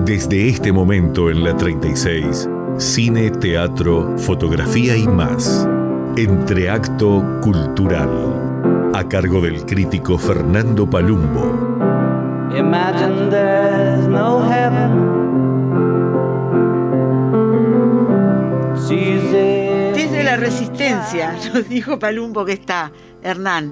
Desde este momento en la 36, cine, teatro, fotografía y más. Entreacto Cultural. A cargo del crítico Fernando Palumbo. Imagine there's no heaven. Desde la Resistencia, nos dijo Palumbo que está, Hernán.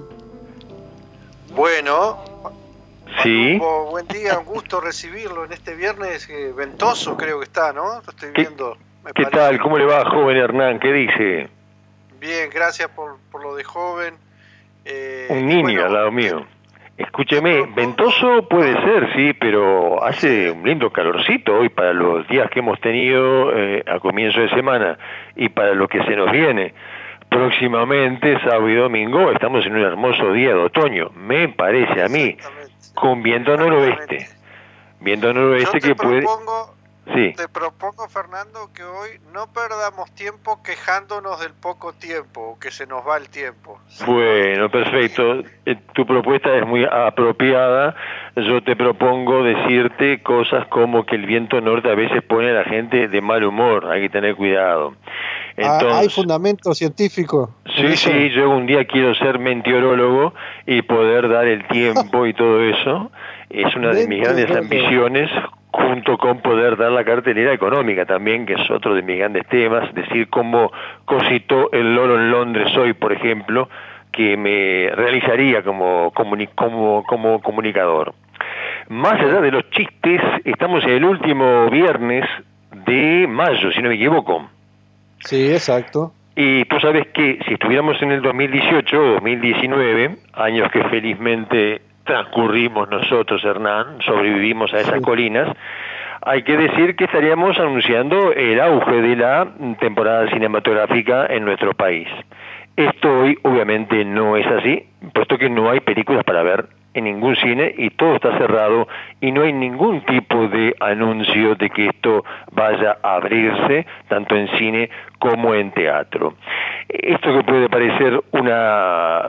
Bueno, sí. Palumbo, buen día, un gusto recibirlo en este viernes ventoso, creo que está, ¿no? Lo estoy viendo. ¿Qué tal? ¿Cómo le va, joven Hernán? ¿Qué dice? Bien, gracias por lo de joven. Un niño al lado mío. Escúcheme, ventoso puede ser, sí, pero hace un lindo calorcito hoy para los días que hemos tenido a comienzo de semana y para lo que se nos viene. Próximamente, sábado y domingo, estamos en un hermoso día de otoño, me parece a mí, con viento noroeste. Viento noroeste que puede... Sí. Te propongo, Fernando, que hoy no perdamos tiempo quejándonos del poco tiempo, que se nos va el tiempo. Bueno, perfecto. Tu propuesta es muy apropiada. Yo te propongo decirte cosas como que el viento norte a veces pone a la gente de mal humor. Hay que tener cuidado. Entonces, ¿hay fundamento científico? Sí, yo un día quiero ser meteorólogo y poder dar el tiempo y todo eso. Es una de mis grandes ambiciones, junto con poder dar la cartelera económica también, que es otro de mis grandes temas, decir cómo cositó el loro en Londres hoy, por ejemplo, que me realizaría como comunicador. Más allá de los chistes, estamos en el último viernes de mayo, si no me equivoco. Sí, exacto. Y tú sabes que si estuviéramos en el 2018 o 2019, años que felizmente transcurrimos nosotros, Hernán, sobrevivimos a esas colinas, hay que decir que estaríamos anunciando el auge de la temporada cinematográfica en nuestro país. Esto hoy obviamente no es así, puesto que no hay películas para ver en ningún cine y todo está cerrado y no hay ningún tipo de anuncio de que esto vaya a abrirse, tanto en cine como en teatro. Esto que puede parecer una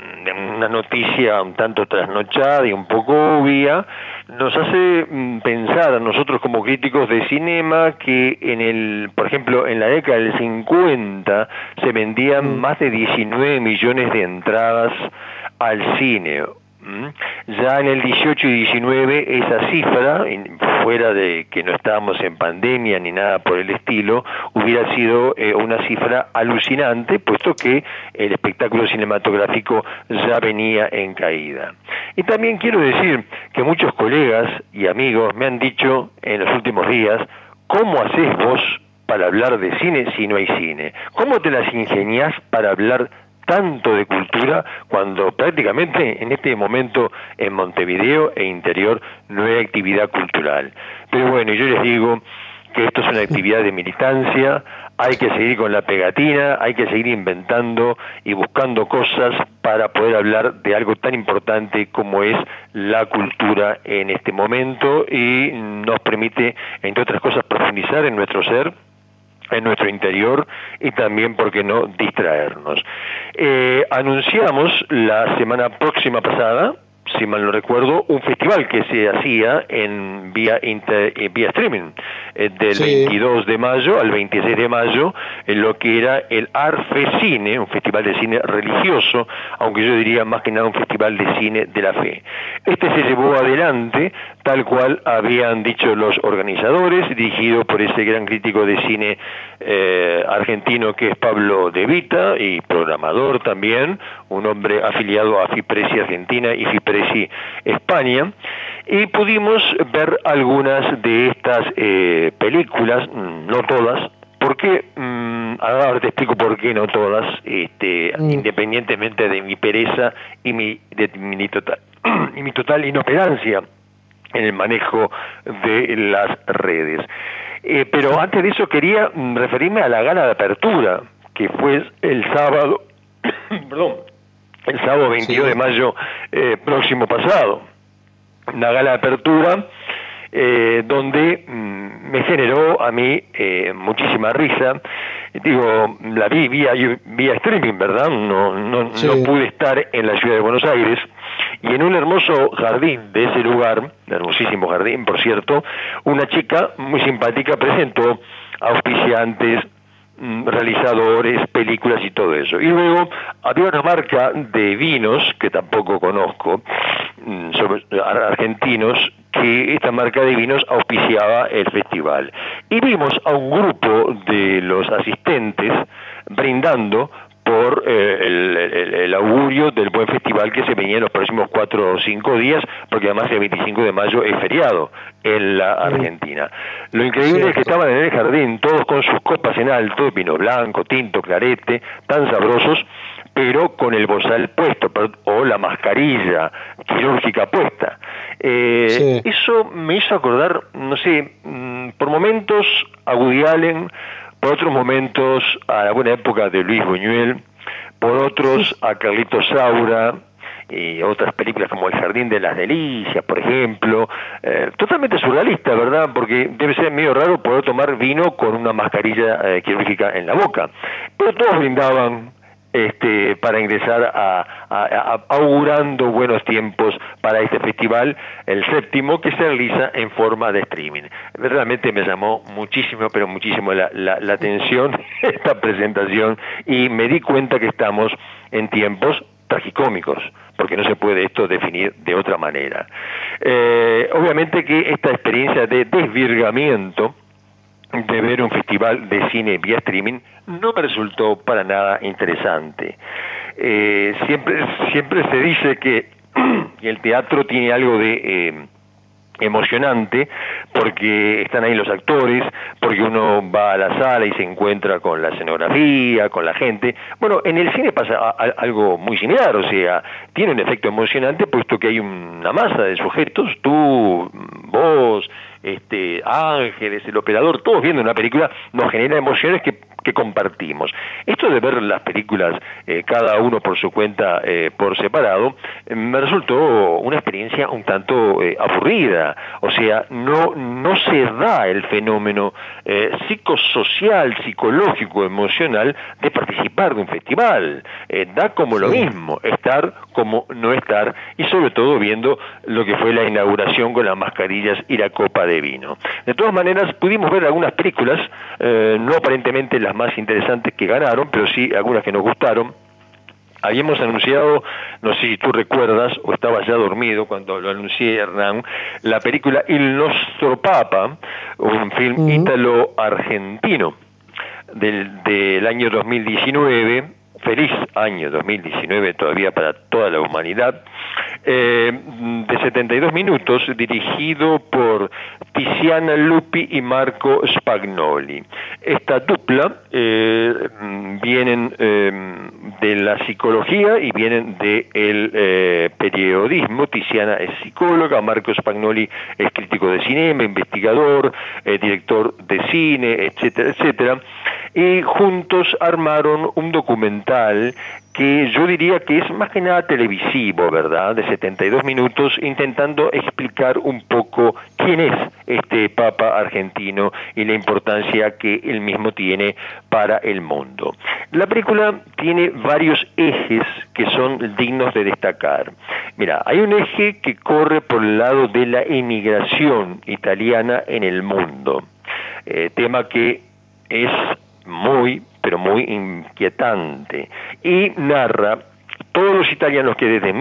noticia un tanto trasnochada y un poco obvia, nos hace pensar a nosotros como críticos de cinema que por ejemplo, en la década del 50 se vendían más de 19 millones de entradas al cine. Ya en el 18 y 19 esa cifra, fuera de que no estábamos en pandemia ni nada por el estilo, hubiera sido una cifra alucinante, puesto que el espectáculo cinematográfico ya venía en caída. Y también quiero decir que muchos colegas y amigos me han dicho en los últimos días, ¿cómo haces vos para hablar de cine si no hay cine? ¿Cómo te las ingeniás para hablar tanto de cultura cuando prácticamente en este momento en Montevideo e interior no hay actividad cultural? Pero bueno, yo les digo que esto es una actividad de militancia, hay que seguir con la pegatina, hay que seguir inventando y buscando cosas para poder hablar de algo tan importante como es la cultura en este momento y nos permite, entre otras cosas, profundizar en nuestro ser, en nuestro interior y también, ¿por qué no?, distraernos. Anunciamos la semana próxima pasada, si mal no recuerdo, un festival que se hacía en vía streaming, del 22 de mayo al 26 de mayo, en lo que era el Arfecine, un festival de cine religioso, aunque yo diría más que nada un festival de cine de la fe. Este se llevó adelante tal cual habían dicho los organizadores, dirigido por ese gran crítico de cine argentino que es Pablo De Vita, y programador también, un hombre afiliado a FIPRESI Argentina y FIPRESI España, y pudimos ver algunas de estas películas, no todas, porque ahora te explico por qué no todas, independientemente de mi pereza y mi total inoperancia en el manejo de las redes. Pero antes de eso quería referirme a la gala de apertura, que fue el sábado, el sábado 22 de mayo próximo pasado. Una gala de apertura donde me generó a mí muchísima risa. Digo, la vi vía streaming, ¿verdad? No pude estar en la ciudad de Buenos Aires, y en un hermoso jardín de ese lugar, hermosísimo jardín, por cierto, una chica muy simpática presentó auspiciantes, realizadores, películas y todo eso. Y luego había una marca de vinos, que tampoco conozco, argentinos, que esta marca de vinos auspiciaba el festival. Y vimos a un grupo de los asistentes brindando por el augurio del buen festival que se venía en los próximos 4 o 5 días, porque además el 25 de mayo es feriado en la Argentina. Lo increíble es que estaban en el jardín, todos con sus copas en alto, vino blanco, tinto, clarete, tan sabrosos, pero con el bozal puesto, o la mascarilla quirúrgica puesta. Eso me hizo acordar, no sé, por momentos a Woody Allen, por otros momentos a la buena época de Luis Buñuel, por otros a Carlitos Saura y otras películas como El Jardín de las Delicias, por ejemplo, totalmente surrealista, ¿verdad? Porque debe ser medio raro poder tomar vino con una mascarilla quirúrgica en la boca, pero todos brindaban para ingresar augurando buenos tiempos para este festival, el 7º, que se realiza en forma de streaming. Realmente me llamó muchísimo, pero muchísimo la atención esta presentación, y me di cuenta que estamos en tiempos tragicómicos, porque no se puede esto definir de otra manera. Obviamente que esta experiencia de desvirgamiento de ver un festival de cine vía streaming no me resultó para nada interesante. Siempre se dice que el teatro tiene algo de emocionante, porque están ahí los actores, porque uno va a la sala y se encuentra con la escenografía, con la gente. Bueno, en el cine pasa algo muy similar, o sea, tiene un efecto emocionante puesto que hay una masa de sujetos, tú, vos, Ángeles, el operador, todos viendo una película, nos genera emociones que compartimos. Esto de ver las películas cada uno por su cuenta, por separado, me resultó una experiencia un tanto aburrida. O sea, no se da el fenómeno psicosocial, psicológico, emocional de participar de un festival. Da como lo mismo, estar como no estar, y sobre todo viendo lo que fue la inauguración con las mascarillas y la copa de vino. De todas maneras, pudimos ver algunas películas, no aparentemente las más interesantes que ganaron, pero sí algunas que nos gustaron. Habíamos anunciado, no sé si tú recuerdas, o estabas ya dormido cuando lo anuncié, Hernán, la película Il Nostro Papa, un film ítalo-argentino del año 2019, feliz año 2019 todavía para toda la humanidad, de 72 minutos, dirigido por Tiziana Lupi y Marco Spagnoli. Esta dupla vienen de la psicología y vienen del periodismo. Tiziana es psicóloga, Marco Spagnoli es crítico de cinema, investigador, director de cine, etcétera, etcétera. Y juntos armaron un documental que yo diría que es más que nada televisivo, ¿verdad?, de 72 minutos, intentando explicar un poco quién es este Papa argentino y la importancia que él mismo tiene para el mundo. La película tiene varios ejes que son dignos de destacar. Mira, hay un eje que corre por el lado de la emigración italiana en el mundo, tema que es muy, pero muy inquietante, y narra todos los italianos que desde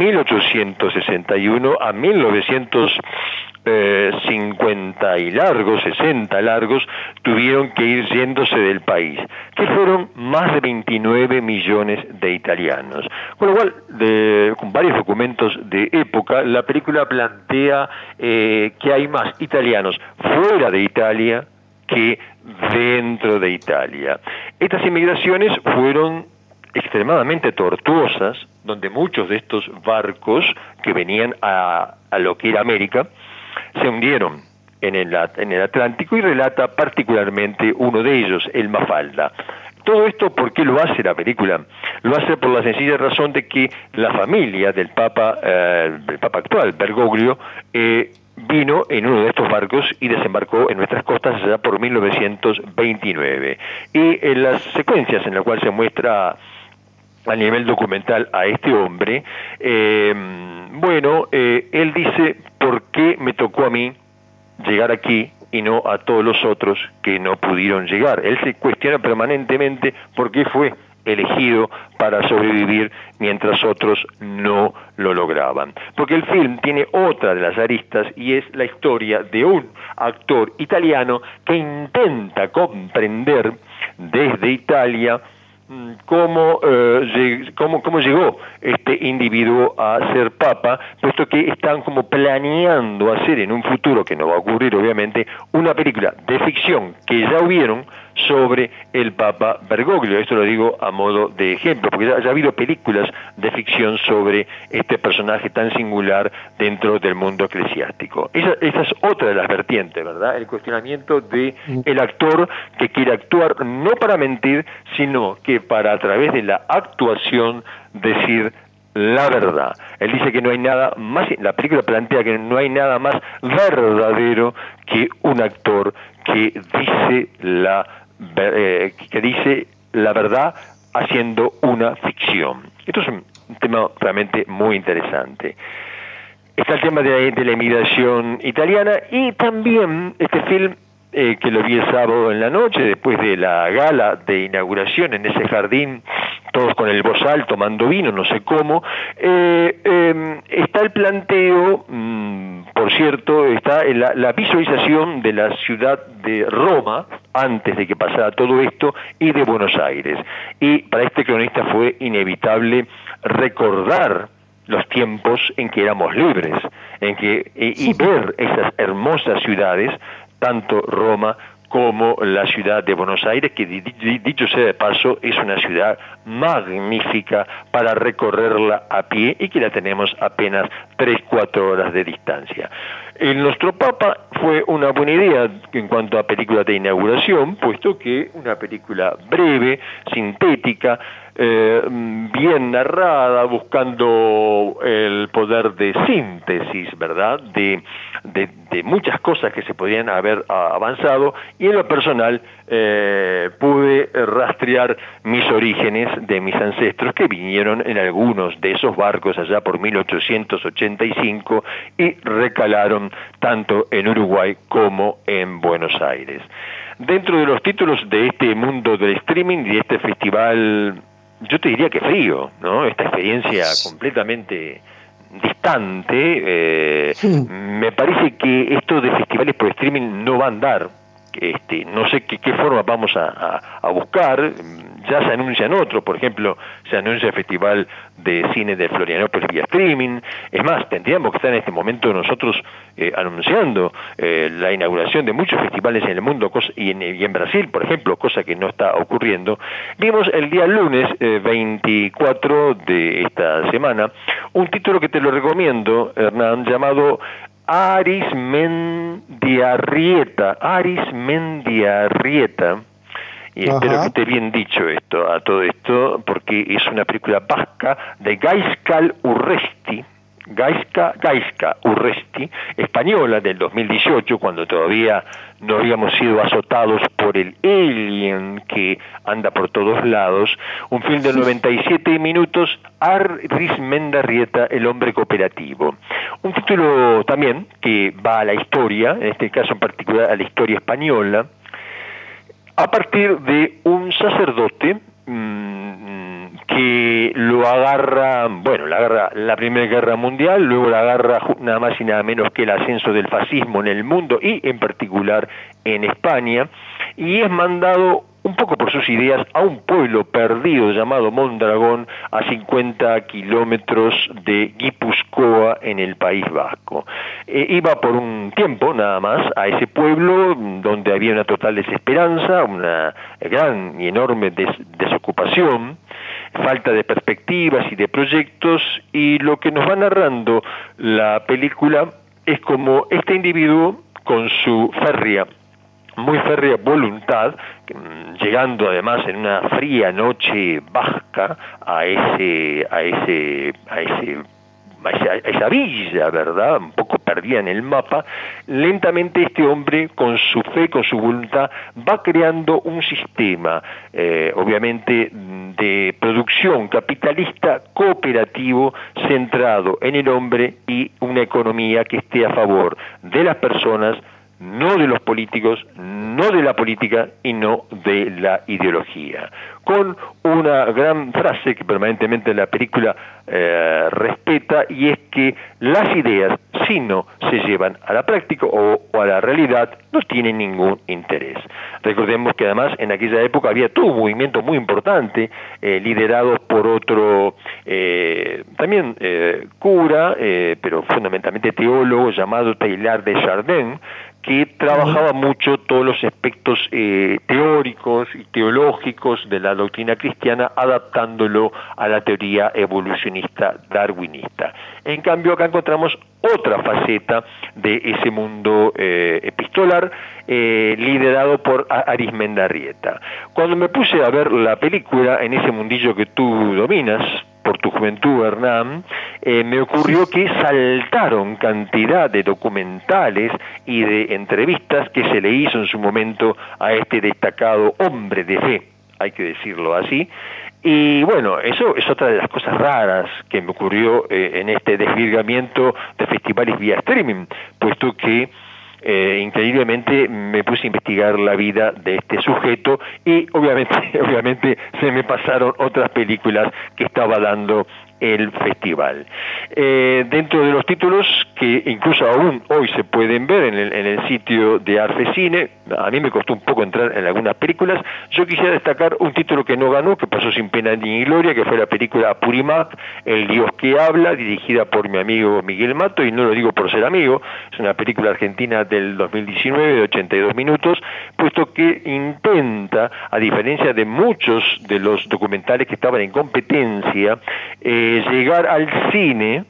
1861 a 1950 y largos, 60 largos, tuvieron que ir yéndose del país, que fueron más de 29 millones de italianos. Con lo cual, con varios documentos de época, la película plantea que hay más italianos fuera de Italia que dentro de Italia. Estas inmigraciones fueron extremadamente tortuosas, donde muchos de estos barcos que venían a lo que era América se hundieron en el Atlántico, y relata particularmente uno de ellos, el Mafalda. Todo esto, ¿por qué lo hace la película? Lo hace por la sencilla razón de que la familia del Papa actual, Bergoglio, vino en uno de estos barcos y desembarcó en nuestras costas allá por 1929. Y en las secuencias en las cuales se muestra a nivel documental a este hombre, él dice, ¿por qué me tocó a mí llegar aquí y no a todos los otros que no pudieron llegar? Él se cuestiona permanentemente por qué fue elegido para sobrevivir mientras otros no lo lograban. Porque el film tiene otra de las aristas y es la historia de un actor italiano que intenta comprender desde Italia cómo llegó este individuo a ser papa, puesto que están como planeando hacer en un futuro, que no va a ocurrir obviamente, una película de ficción que ya hubieron sobre el Papa Bergoglio. Esto lo digo a modo de ejemplo, porque ya ha habido películas de ficción sobre este personaje tan singular dentro del mundo eclesiástico. Esa es otra de las vertientes, ¿verdad? El cuestionamiento de el actor que quiere actuar no para mentir, sino que para, a través de la actuación, decir la verdad. Él dice que no hay nada más, la película plantea que no hay nada más verdadero que un actor que dice la verdad haciendo una ficción. Esto es un tema realmente muy interesante. Está el tema de la inmigración italiana y también este film que lo vi el sábado en la noche, después de la gala de inauguración en ese jardín, todos con el bozal tomando vino, no sé cómo, está el planteo, por cierto, está la visualización de la ciudad de Roma, antes de que pasara todo esto, y de Buenos Aires. Y para este cronista fue inevitable recordar los tiempos en que éramos libres, y ver esas hermosas ciudades, tanto Roma como la ciudad de Buenos Aires, que dicho sea de paso, es una ciudad magnífica para recorrerla a pie y que la tenemos apenas 3-4 horas de distancia. El nuestro Papa fue una buena idea en cuanto a película de inauguración, puesto que una película breve, sintética, bien narrada, buscando el poder de síntesis, ¿verdad?, de muchas cosas que se podían haber avanzado, y en lo personal pude rastrear mis orígenes de mis ancestros que vinieron en algunos de esos barcos allá por 1885 y recalaron tanto en Uruguay como en Buenos Aires. Dentro de los títulos de este mundo del streaming y de este festival, yo te diría que frío, ¿no? Esta experiencia completamente distante, me parece que esto de festivales por streaming no va a andar. No sé qué forma vamos a buscar. Ya se anuncian otros, por ejemplo, se anuncia el Festival de Cine de Florianópolis vía streaming. Es más, tendríamos que estar en este momento nosotros anunciando la inauguración de muchos festivales en el mundo y en Brasil, por ejemplo, cosa que no está ocurriendo. Vimos el día lunes 24 de esta semana un título que te lo recomiendo, Hernán, llamado Arismendiarrieta, y espero que esté bien dicho a todo esto, porque es una película vasca de Gaizka Urresti, española, del 2018, cuando todavía no habíamos sido azotados por el alien que anda por todos lados. Un film de 97 minutos, Arismendiarrieta, el hombre cooperativo. Un título también que va a la historia, en este caso en particular a la historia española, a partir de un sacerdote que lo agarra la Primera Guerra Mundial, luego la agarra nada más y nada menos que el ascenso del fascismo en el mundo y en particular en España, y es mandado un poco por sus ideas a un pueblo perdido llamado Mondragón, a 50 kilómetros de Guipúzcoa en el País Vasco. Iba por un tiempo nada más a ese pueblo donde había una total desesperanza, una gran y enorme desocupación, falta de perspectivas y de proyectos, y lo que nos va narrando la película es como este individuo con su muy férrea voluntad, llegando además en una fría noche vasca a ese esa villa, ¿verdad? Un poco perdida en el mapa. Lentamente este hombre, con su fe, con su voluntad, va creando un sistema, obviamente, de producción capitalista cooperativo centrado en el hombre y una economía que esté a favor de las personas, no de los políticos, no de la política y no de la ideología. Con una gran frase que permanentemente la película respeta, y es que las ideas, si no se llevan a la práctica o a la realidad, no tienen ningún interés. Recordemos que además en aquella época había todo un movimiento muy importante, liderado por otro también cura, pero fundamentalmente teólogo, llamado Teilhard de Chardin, que trabajaba mucho todos los aspectos teóricos y teológicos de la doctrina cristiana, adaptándolo a la teoría evolucionista darwinista. En cambio, acá encontramos otra faceta de ese mundo epistolar, liderado por Arismendarrieta. Cuando me puse a ver la película en ese mundillo que tú dominas, por tu juventud, Hernán, me ocurrió que saltaron cantidad de documentales y de entrevistas que se le hizo en su momento a este destacado hombre de fe, hay que decirlo así. Y bueno, eso es otra de las cosas raras que me ocurrió en este desvirgamiento de festivales vía streaming, puesto que increíblemente me puse a investigar la vida de este sujeto y obviamente se me pasaron otras películas que estaba dando el festival. Dentro de los títulos que incluso aún hoy se pueden ver en el sitio de Arfecine, a mí me costó un poco entrar en algunas películas. Yo quisiera destacar un título que no ganó, que pasó sin pena ni gloria, que fue la película Apurímac, El Dios que habla, dirigida por mi amigo Miguel Mato, y no lo digo por ser amigo, es una película argentina del 2019 de 82 minutos, puesto que intenta, a diferencia de muchos de los documentales que estaban en competencia, llegar al cine,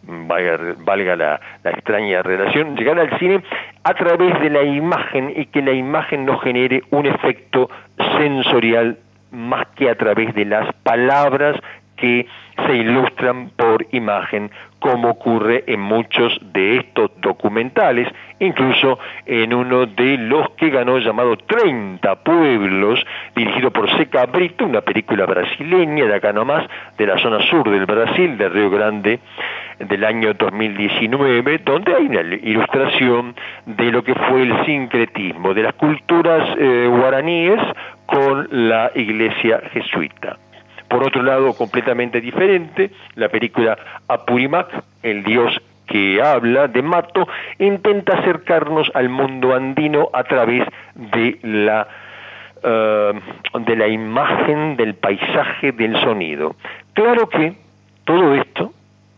valga la extraña relación, llegar al cine a través de la imagen, y que la imagen no genere un efecto sensorial más que a través de las palabras que se ilustran por imagen, como ocurre en muchos de estos documentales, incluso en uno de los que ganó, llamado 30 Pueblos, dirigido por Zeca Brito, una película brasileña de acá nomás, de la zona sur del Brasil, de Río Grande, del año 2019, donde hay una ilustración de lo que fue el sincretismo de las culturas guaraníes con la iglesia jesuita. Por otro lado, completamente diferente, la película Apurímac, El Dios que habla, de Mato, intenta acercarnos al mundo andino a través de la imagen, del paisaje, del sonido. Claro que todo esto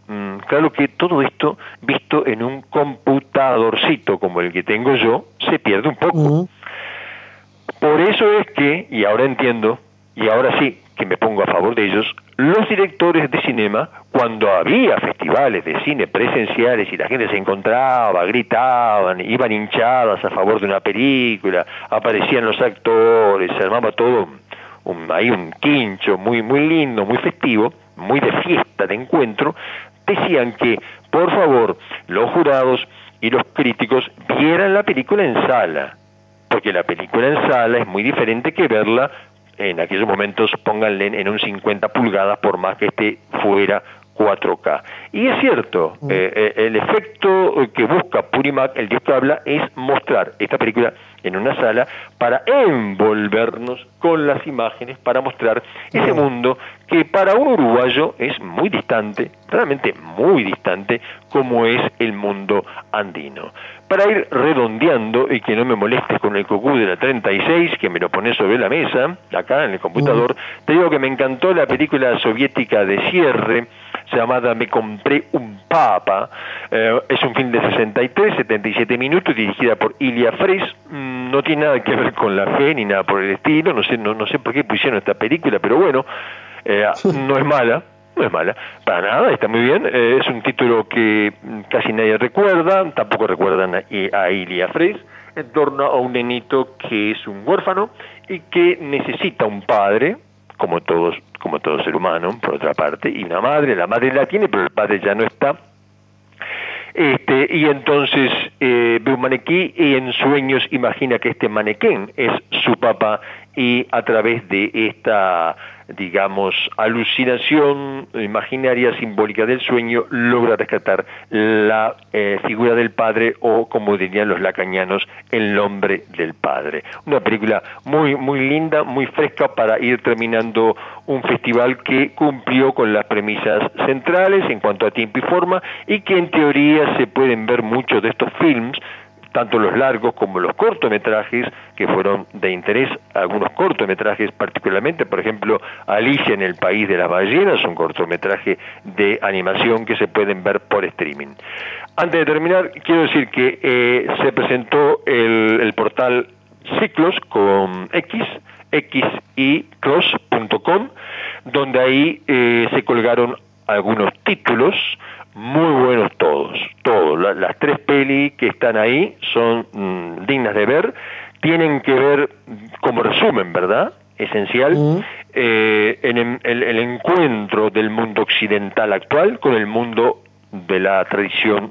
visto en un computadorcito como el que tengo yo, se pierde un poco. Por eso es que, y ahora entiendo, y ahora sí que me pongo a favor de ellos, los directores de cinema, cuando había festivales de cine presenciales y la gente se encontraba, gritaban, iban hinchadas a favor de una película, aparecían los actores, se armaba todo un quincho muy lindo, muy festivo, muy de fiesta, de encuentro, decían que, por favor, los jurados y los críticos vieran la película en sala, porque la película en sala es muy diferente que verla en aquellos momentos, pónganle en un 50 pulgadas, por más que esté fuera 4K. Y es cierto, el efecto que busca Apurímac, El Dios que habla, es mostrar esta película en una sala para envolvernos con las imágenes, para mostrar ese mundo que para un uruguayo es muy distante, realmente muy distante, como es el mundo andino. Para ir redondeando y que no me molestes con el cucú de la 36, que me lo pones sobre la mesa, acá en el computador, te digo que me encantó la película soviética de cierre, llamada Me compré un papa. Es un film de 77 minutos, dirigida por Ilya Fres. No tiene nada que ver con la fe ni nada por el estilo, no sé por qué pusieron esta película, pero bueno, no es mala, para nada, está muy bien. Es un título que casi nadie recuerda, tampoco recuerdan a Ilya Fres, en torno a un nenito que es un huérfano y que necesita un padre, como como todo ser humano, por otra parte, y una madre, la madre la tiene, pero el padre ya no está. Y entonces ve un maniquí y en sueños imagina que este manequén es su papá, y a través de esta, digamos, alucinación imaginaria simbólica del sueño logra rescatar la figura del padre, o como dirían los lacanianos, el nombre del padre. Una película muy, muy linda, muy fresca para ir terminando un festival que cumplió con las premisas centrales en cuanto a tiempo y forma, y que en teoría se pueden ver muchos de estos films, tanto los largos como los cortometrajes, que fueron de interés. Algunos cortometrajes particularmente, por ejemplo, Alicia en el País de las Ballenas, un cortometraje de animación que se pueden ver por streaming. Antes de terminar, quiero decir que se presentó el portal Ciclos con xiclos.com, donde ahí se colgaron algunos títulos muy buenos todos. Las 3 pelis que están ahí son dignas de ver, tienen que ver como resumen, ¿verdad? Esencial, en el encuentro del mundo occidental actual con el mundo de la tradición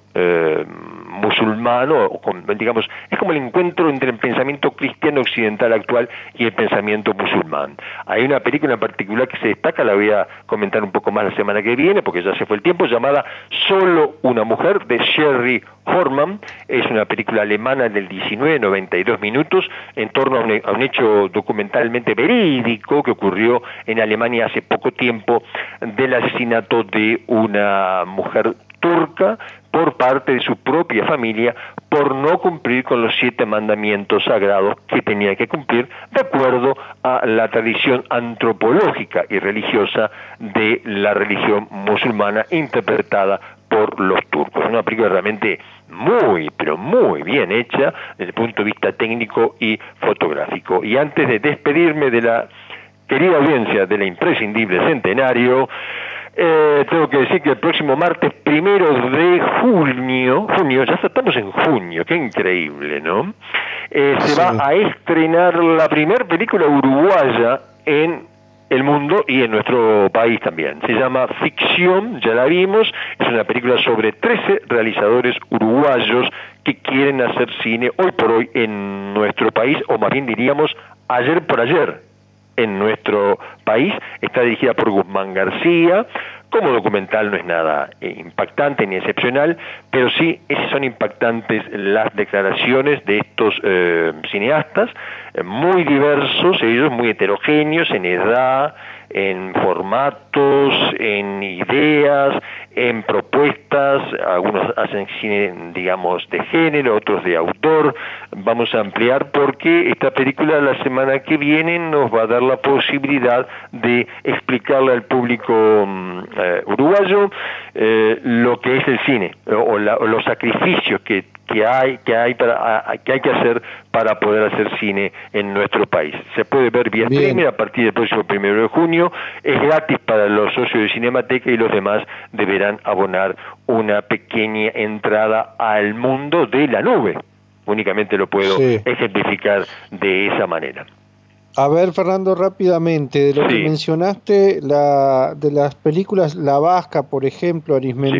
musulmano, digamos, es como el encuentro entre el pensamiento cristiano occidental actual y el pensamiento musulmán. Hay una película en particular que se destaca, la voy a comentar un poco más la semana que viene, porque ya se fue el tiempo, llamada Solo una mujer, de Sherry Horman. Es una película alemana del 19, 92 minutos, en torno a un hecho documentalmente verídico que ocurrió en Alemania hace poco tiempo, del asesinato de una mujer turca por parte de su propia familia por no cumplir con los 7 mandamientos sagrados que tenía que cumplir de acuerdo a la tradición antropológica y religiosa de la religión musulmana interpretada por los turcos. Una película realmente muy, pero muy bien hecha desde el punto de vista técnico y fotográfico. Y antes de despedirme de la querida audiencia de la imprescindible Centenario, tengo que decir que el próximo martes 1 de junio, ya estamos en junio, qué increíble, ¿no? Se va a estrenar la primera película uruguaya en el mundo y en nuestro país también. Se llama Ficción, ya la vimos, es una película sobre 13 realizadores uruguayos que quieren hacer cine hoy por hoy en nuestro país, o más bien diríamos ayer por ayer en nuestro país. Está dirigida por Guzmán García. Como documental no es nada impactante ni excepcional, pero sí son impactantes las declaraciones de estos cineastas, muy diversos, ellos muy heterogéneos en edad, en formatos, en ideas, en propuestas. Algunos hacen cine, digamos, de género, otros de autor. Vamos a ampliar porque esta película la semana que viene nos va a dar la posibilidad de explicarle al público uruguayo lo que es el cine, o los sacrificios que hay que hacer para poder hacer cine en nuestro país. Se puede ver vía streaming a partir del próximo 1 de junio, es gratis para los socios de Cinemateca, y los demás deberán abonar una pequeña entrada al mundo de la nube. Únicamente lo puedo ejemplificar de esa manera. A ver, Fernando, rápidamente, de lo que mencionaste, de las películas La Vasca, por ejemplo,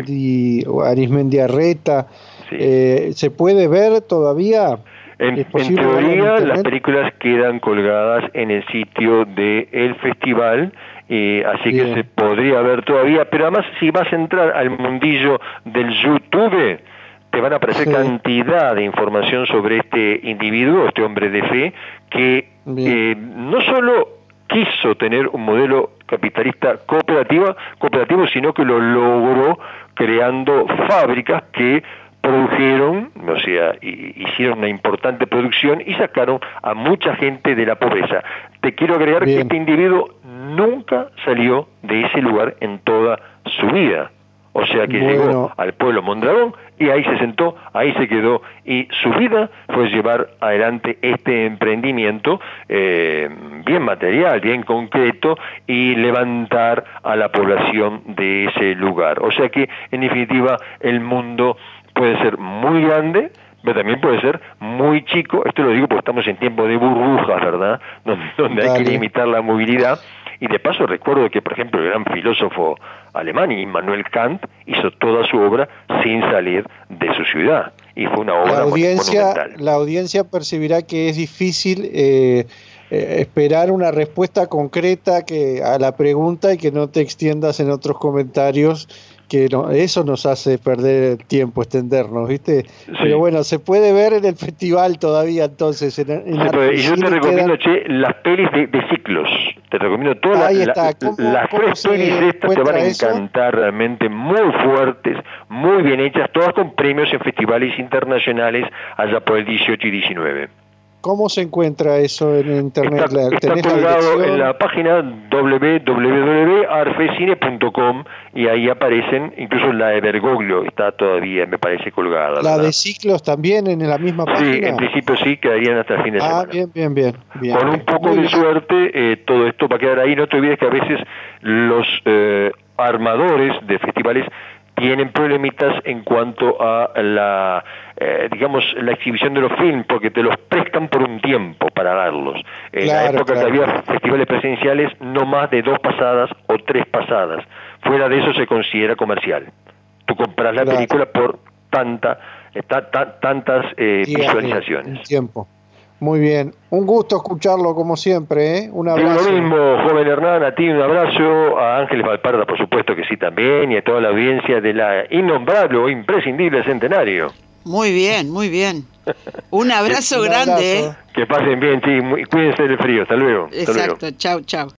Arismendiarreta, ¿se puede ver todavía? En teoría, las películas quedan colgadas en el sitio del festival, así que se podría ver todavía, pero además si vas a entrar al mundillo del YouTube, te van a aparecer cantidad de información sobre este individuo, este hombre de fe, que no solo quiso tener un modelo capitalista cooperativo, sino que lo logró creando fábricas que produjeron, o sea, hicieron una importante producción y sacaron a mucha gente de la pobreza. Te quiero agregar que este individuo nunca salió de ese lugar en toda su vida. O sea que llegó al pueblo Mondragón y ahí se sentó, ahí se quedó, y su vida fue llevar adelante este emprendimiento bien material, bien concreto, y levantar a la población de ese lugar. O sea que, en definitiva, el mundo puede ser muy grande, pero también puede ser muy chico. Esto lo digo porque estamos en tiempo de burbujas, ¿verdad? Donde hay que limitar la movilidad. Y de paso recuerdo que, por ejemplo, el gran filósofo alemán, Immanuel Kant, hizo toda su obra sin salir de su ciudad. Y fue una obra monumental. La audiencia percibirá que es difícil esperar una respuesta concreta a la pregunta y que no te extiendas en otros comentarios, que eso nos hace perder tiempo, extendernos, ¿viste? Sí. Pero bueno, se puede ver en el festival todavía, entonces. Y yo te recomiendo, las pelis de ciclos. Te recomiendo todas las 3 pelis de estas, te van a encantar realmente, muy fuertes, muy bien hechas, todas con premios en festivales internacionales allá por el 18 y 19. ¿Cómo se encuentra eso en internet? Está colgado en la página www.arfecine.com y ahí aparecen, incluso la de Bergoglio está todavía, me parece, colgada. ¿La de ciclos también en la misma página? Sí, en principio sí, quedarían hasta el fin de semana. Bien. Con un poco de suerte, todo esto va a quedar ahí. No te olvides que a veces los armadores de festivales tienen problemitas en cuanto a la exhibición de los films, porque te los prestan por un tiempo para darlos. En la época que había festivales presenciales, no más de 2 pasadas o 3 pasadas. Fuera de eso se considera comercial. Tú compras la película por tantas visualizaciones. Tiempo. Muy bien, un gusto escucharlo como siempre, ¿eh? Un abrazo. Lo mismo, joven Hernán, a ti un abrazo, a Ángeles Valparda por supuesto que sí también, y a toda la audiencia de la innombrable o imprescindible Centenario. Muy bien. Un abrazo grande. Que pasen bien, sí, cuídense del frío, hasta luego. Exacto, chau.